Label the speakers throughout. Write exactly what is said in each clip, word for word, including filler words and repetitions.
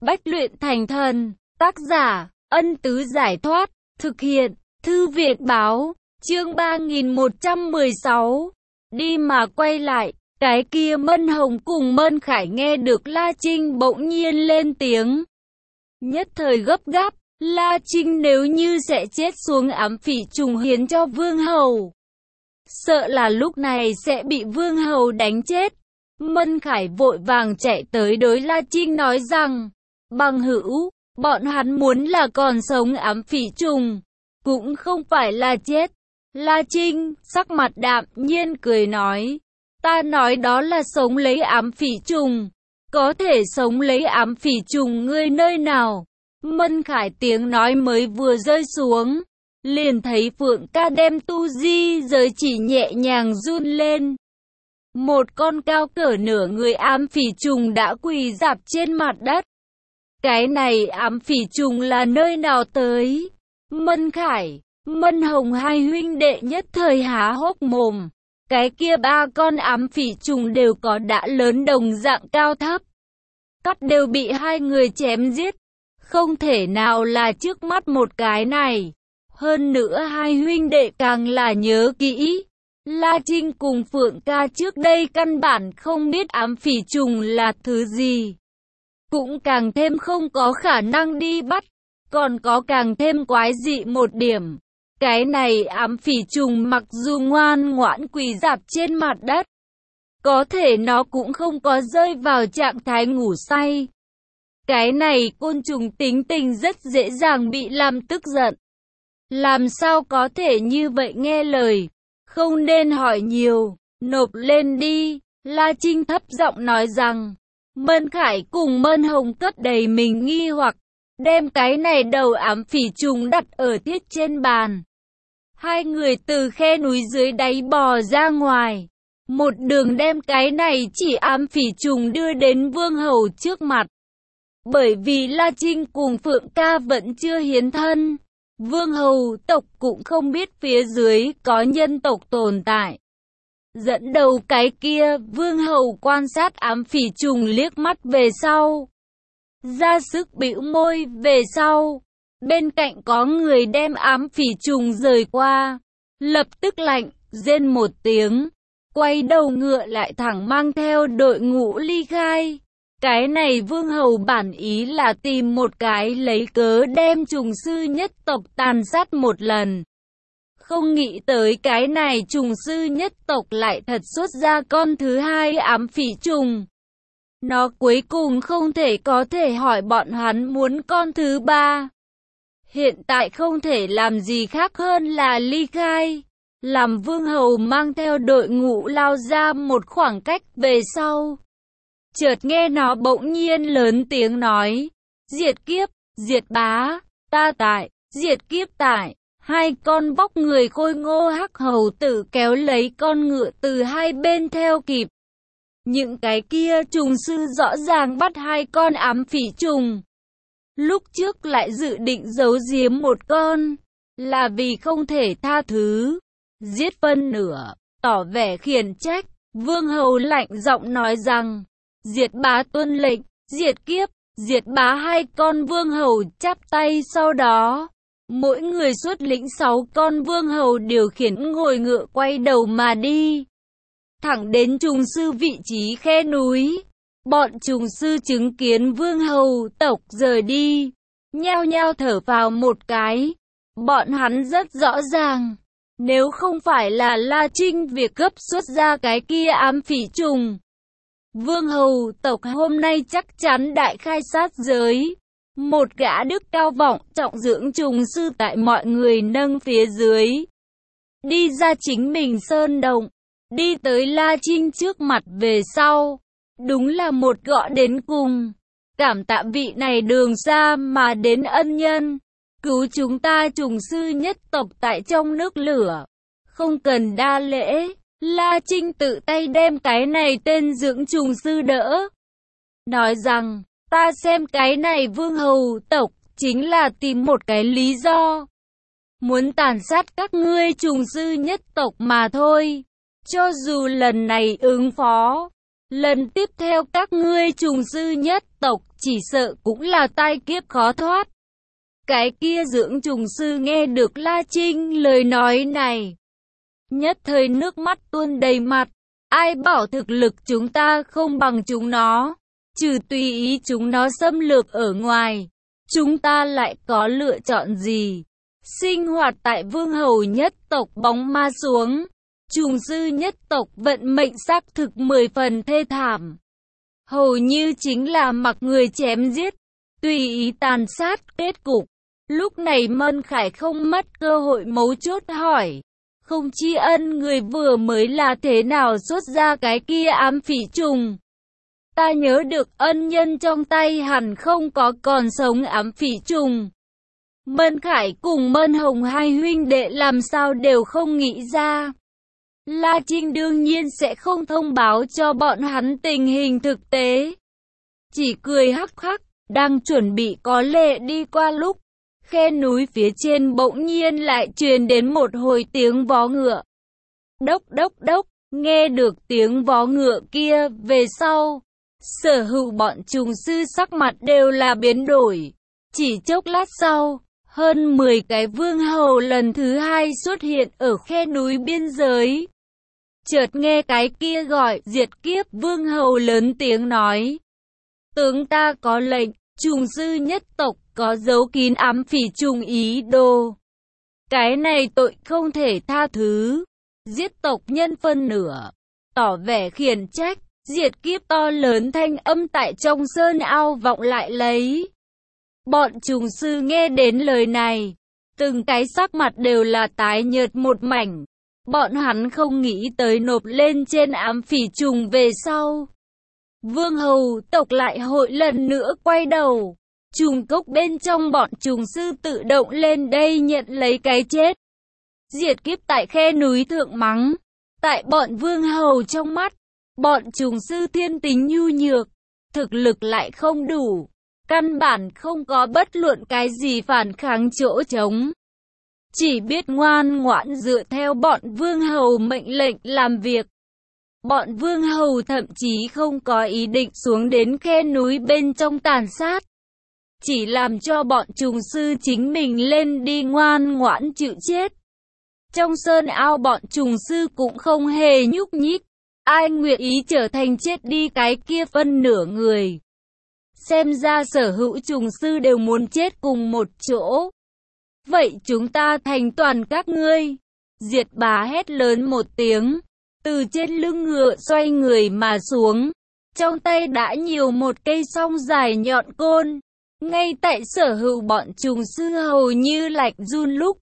Speaker 1: Bách luyện thành thần. Tác giả, Ân Tứ Giải Thoát. Thực hiện, Thư Viện Báo. Chương ba nghìn một trăm mười sáu. Đi mà quay lại. Cái kia Mân Hồng cùng Mân Khải nghe được La Trinh bỗng nhiên lên tiếng. Nhất thời gấp gáp. La Trinh nếu như sẽ chết xuống ám phỉ trùng hiến cho Vương Hầu, sợ là lúc này sẽ bị Vương Hầu đánh chết. Mân Khải vội vàng chạy tới đối La Trinh nói rằng, bằng hữu, bọn hắn muốn là còn sống ám phỉ trùng, cũng không phải là chết. La Trinh, sắc mặt đạm nhiên cười nói, ta nói đó là sống lấy ám phỉ trùng, có thể sống lấy ám phỉ trùng ngươi nơi nào? Mân Khải tiếng nói mới vừa rơi xuống, liền thấy Phượng Ca đem tu di giới chỉ nhẹ nhàng run lên. Một con cao cỡ nửa người ám phỉ trùng đã quỳ rạp trên mặt đất. Cái này ám phỉ trùng là nơi nào tới? Mân Khải, Mân Hồng hai huynh đệ nhất thời há hốc mồm. Cái kia ba con ám phỉ trùng đều có đã lớn đồng dạng cao thấp. Cắt đều bị hai người chém giết. Không thể nào là trước mắt một cái này. Hơn nữa hai huynh đệ càng là nhớ kỹ. La Trinh cùng Phượng Ca trước đây căn bản không biết ám phỉ trùng là thứ gì. Cũng càng thêm không có khả năng đi bắt. Còn có càng thêm quái dị một điểm. Cái này ám phỉ trùng mặc dù ngoan ngoãn quỳ rạp trên mặt đất, có thể nó cũng không có rơi vào trạng thái ngủ say. Cái này côn trùng tính tình rất dễ dàng bị làm tức giận. Làm sao có thể như vậy nghe lời? Không nên hỏi nhiều, nộp lên đi. La Trinh thấp giọng nói rằng, Mân Khải cùng Mân Hồng cất đầy mình nghi hoặc, đem cái này đầu ám phỉ trùng đặt ở thiết trên bàn. Hai người từ khe núi dưới đáy bò ra ngoài, một đường đem cái này chỉ ám phỉ trùng đưa đến Vương Hầu trước mặt. Bởi vì La Trinh cùng Phượng Ca vẫn chưa hiến thân, Vương Hầu tộc cũng không biết phía dưới có nhân tộc tồn tại. Dẫn đầu cái kia, Vương Hầu quan sát ám phỉ trùng liếc mắt về sau, ra sức bĩu môi về sau. Bên cạnh có người đem ám phỉ trùng rời qua, lập tức lạnh, rên một tiếng, quay đầu ngựa lại thẳng mang theo đội ngũ ly khai. Cái này Vương Hầu bản ý là tìm một cái lấy cớ đem trùng sư nhất tộc tàn sát một lần. Không nghĩ tới cái này trùng sư nhất tộc lại thật xuất ra con thứ hai ám phỉ trùng. Nó cuối cùng không thể có thể hỏi bọn hắn muốn con thứ ba. Hiện tại không thể làm gì khác hơn là ly khai. Làm Vương Hầu mang theo đội ngũ lao ra một khoảng cách về sau, chợt nghe nó bỗng nhiên lớn tiếng nói, diệt kiếp, diệt bá, ta tại, diệt kiếp tại. Hai con vóc người khôi ngô hắc hầu tử kéo lấy con ngựa từ hai bên theo kịp. Những cái kia trùng sư rõ ràng bắt hai con ám phỉ trùng. Lúc trước lại dự định giấu giếm một con, là vì không thể tha thứ, giết phân nửa, tỏ vẻ khiển trách. Vương Hầu lạnh giọng nói rằng, diệt bá tuân lệnh, diệt kiếp, diệt bá. Hai con Vương Hầu chắp tay, sau đó mỗi người xuất lĩnh sáu con Vương Hầu điều khiển ngồi ngựa quay đầu mà đi, thẳng đến trùng sư vị trí khe núi. Bọn trùng sư chứng kiến Vương Hầu tộc rời đi, nhao nhao thở vào một cái. Bọn hắn rất rõ ràng, nếu không phải là La Trinh việc gấp xuất ra cái kia ám phỉ trùng, Vương Hầu tộc hôm nay chắc chắn đại khai sát giới. Một gã đức cao vọng trọng dưỡng trùng sư tại mọi người nâng phía dưới, đi ra chính mình sơn động, đi tới La Trinh trước mặt về sau. Đúng là một gõ đến cùng, cảm tạ vị này đường xa mà đến ân nhân, cứu chúng ta trùng sư nhất tộc tại trong nước lửa. Không cần đa lễ, La Trinh tự tay đem cái này tên dưỡng trùng sư đỡ, nói rằng, ta xem cái này Vương Hầu tộc chính là tìm một cái lý do, muốn tàn sát các ngươi trùng sư nhất tộc mà thôi. Cho dù lần này ứng phó Lần tiếp theo các ngươi trùng sư nhất tộc chỉ sợ cũng là tai kiếp khó thoát. Cái kia dưỡng trùng sư nghe được La Trinh lời nói này, nhất thời nước mắt tuôn đầy mặt. Ai bảo thực lực chúng ta không bằng chúng nó, trừ tùy ý chúng nó xâm lược ở ngoài, chúng ta lại có lựa chọn gì? Sinh hoạt tại vương hầu nhất tộc bóng ma xuống, trùng sư nhất tộc vận mệnh xác thực mười phần thê thảm. Hầu như chính là mặc người chém giết, tùy ý tàn sát kết cục. Lúc này Mân Khải không mất cơ hội mấu chốt hỏi. Không tri ân người vừa mới là thế nào xuất ra cái kia ám phỉ trùng. Ta nhớ được ân nhân trong tay hẳn không có còn sống ám phỉ trùng. Mân Khải cùng Mân Hồng hai huynh đệ làm sao đều không nghĩ ra. La Trinh đương nhiên sẽ không thông báo cho bọn hắn tình hình thực tế. Chỉ cười hắc hắc, đang chuẩn bị có lệ đi qua lúc, khe núi phía trên bỗng nhiên lại truyền đến một hồi tiếng vó ngựa. Đốc đốc đốc, nghe được tiếng vó ngựa kia về sau, sở hữu bọn trùng sư sắc mặt đều là biến đổi. Chỉ chốc lát sau, hơn mười cái vương hầu lần thứ hai xuất hiện ở khe núi biên giới. Chợt nghe cái kia gọi diệt kiếp vương hầu lớn tiếng nói. Tướng ta có lệnh, trùng sư nhất tộc có giấu kín ám phỉ trùng ý đồ. Cái này tội không thể tha thứ. Giết tộc nhân phân nửa, tỏ vẻ khiển trách, diệt kiếp to lớn thanh âm tại trong sơn ao vọng lại lấy. Bọn trùng sư nghe đến lời này, từng cái sắc mặt đều là tái nhợt một mảnh. Bọn hắn không nghĩ tới nộp lên trên ám phỉ trùng về sau. Vương hầu tộc lại hội lần nữa quay đầu. Trùng cốc bên trong bọn trùng sư tự động lên đây nhận lấy cái chết. Diệt kiếp tại khe núi thượng mắng. Tại bọn vương hầu trong mắt, bọn trùng sư thiên tính nhu nhược, thực lực lại không đủ. Căn bản không có bất luận cái gì phản kháng chỗ trống. Chỉ biết ngoan ngoãn dựa theo bọn vương hầu mệnh lệnh làm việc. Bọn vương hầu thậm chí không có ý định xuống đến khe núi bên trong tàn sát. Chỉ làm cho bọn trùng sư chính mình lên đi ngoan ngoãn chịu chết. Trong sơn ao bọn trùng sư cũng không hề nhúc nhích. Ai nguyện ý trở thành chết đi cái kia phân nửa người. Xem ra sở hữu trùng sư đều muốn chết cùng một chỗ. Vậy chúng ta thành toàn các ngươi. Diệt Bá hét lớn một tiếng. Từ trên lưng ngựa xoay người mà xuống. Trong tay đã nhiều một cây song dài nhọn côn. Ngay tại sở hữu bọn trùng sư hầu như lạnh run lúc.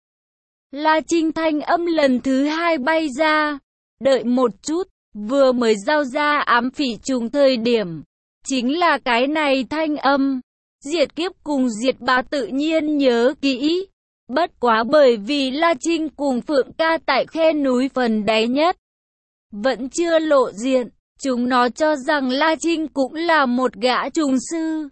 Speaker 1: La Trinh thanh âm lần thứ hai bay ra. Đợi một chút, vừa mới giao ra ám phỉ trùng thời điểm. Chính là cái này thanh âm. Diệt kiếp cùng Diệt Bá tự nhiên nhớ kỹ. Bất quá bởi vì La Trinh cùng Phượng ca tại khe núi phần đáy nhất. Vẫn chưa lộ diện, chúng nó cho rằng La Trinh cũng là một gã trùng sư.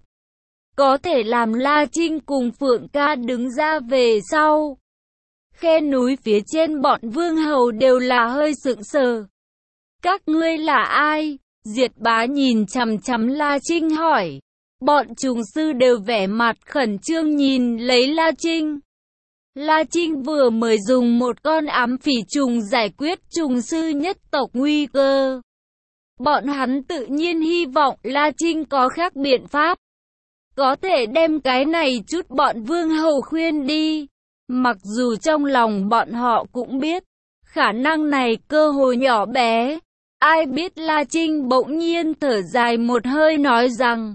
Speaker 1: Có thể làm La Trinh cùng Phượng ca đứng ra về sau. Khe núi phía trên bọn vương hầu đều là hơi sững sờ. Các ngươi là ai? Diệt Bá nhìn chằm chằm La Trinh hỏi. Bọn trùng sư đều vẻ mặt khẩn trương nhìn lấy La Trinh. La Trinh vừa mới dùng một con ám phỉ trùng giải quyết trùng sư nhất tộc nguy cơ. Bọn hắn tự nhiên hy vọng La Trinh có khác biện pháp. Có thể đem cái này chút bọn vương hầu khuyên đi. Mặc dù trong lòng bọn họ cũng biết, khả năng này cơ hội nhỏ bé. Ai biết La Trinh bỗng nhiên thở dài một hơi nói rằng.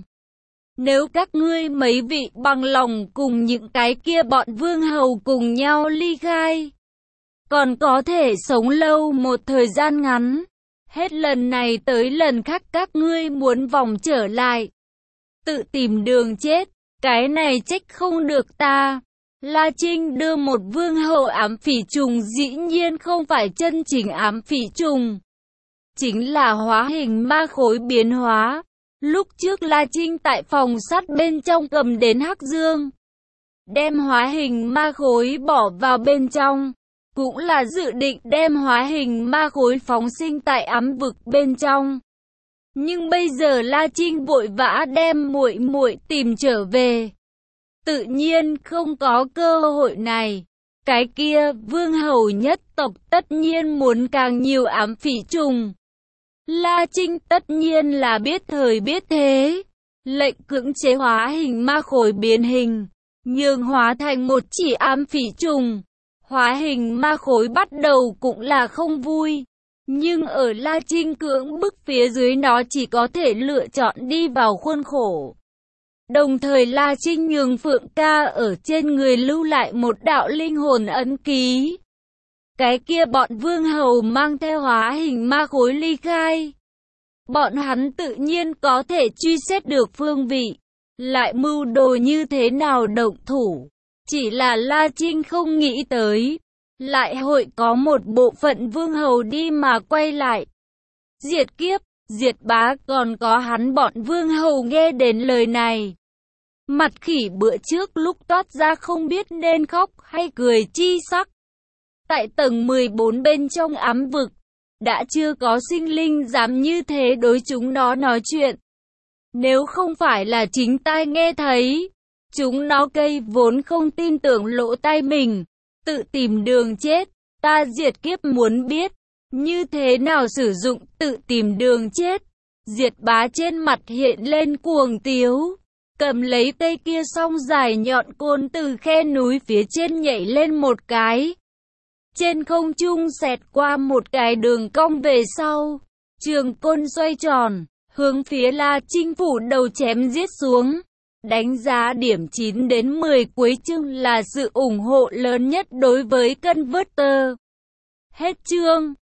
Speaker 1: Nếu các ngươi mấy vị bằng lòng cùng những cái kia bọn vương hầu cùng nhau ly khai, còn có thể sống lâu một thời gian ngắn. Hết lần này tới lần khác các ngươi muốn vòng trở lại, tự tìm đường chết, cái này trách không được ta. La Trinh đưa một vương hầu ám phỉ trùng, dĩ nhiên không phải chân chính ám phỉ trùng, chính là hóa hình ma khối biến hóa. Lúc trước La Trinh tại phòng sắt bên trong cầm đến hắc dương, đem hóa hình ma khối bỏ vào bên trong, cũng là dự định đem hóa hình ma khối phóng sinh tại ám vực bên trong. Nhưng bây giờ La Trinh vội vã đem muội muội tìm trở về. Tự nhiên không có cơ hội này. Cái kia, vương hầu nhất tộc tất nhiên muốn càng nhiều ám phỉ trùng. La Trinh tất nhiên là biết thời biết thế. Lệnh cưỡng chế hóa hình ma khối biến hình, nhường hóa thành một chỉ ám phỉ trùng. Hóa hình ma khối bắt đầu cũng là không vui. Nhưng ở La Trinh cưỡng bức phía dưới nó chỉ có thể lựa chọn đi vào khuôn khổ. Đồng thời La Trinh nhường Phượng Ca ở trên người lưu lại một đạo linh hồn ấn ký. Cái kia bọn vương hầu mang theo hóa hình ma khối ly khai. Bọn hắn tự nhiên có thể truy xét được phương vị, lại mưu đồ như thế nào động thủ. Chỉ là La Trinh không nghĩ tới, lại hội có một bộ phận vương hầu đi mà quay lại. Diệt kiếp, diệt bá, còn có hắn bọn vương hầu nghe đến lời này. Mặt khỉ bữa trước lúc toát ra không biết nên khóc hay cười chi sắc. Tại tầng mười bốn bên trong ám vực, đã chưa có sinh linh dám như thế đối chúng nó nói chuyện. Nếu không phải là chính tai nghe thấy, chúng nó cây vốn không tin tưởng lỗ tai mình, tự tìm đường chết. Ta diệt kiếp muốn biết, như thế nào sử dụng tự tìm đường chết. Diệt bá trên mặt hiện lên cuồng tiếu, cầm lấy cây kia song dài nhọn côn từ khe núi phía trên nhảy lên một cái. Trên không trung xẹt qua một cái đường cong về sau, trường côn xoay tròn, hướng phía La Trinh phủ đầu chém giết xuống. Đánh giá điểm chín đến mười cuối chương là sự ủng hộ lớn nhất đối với Converter. Hết chương.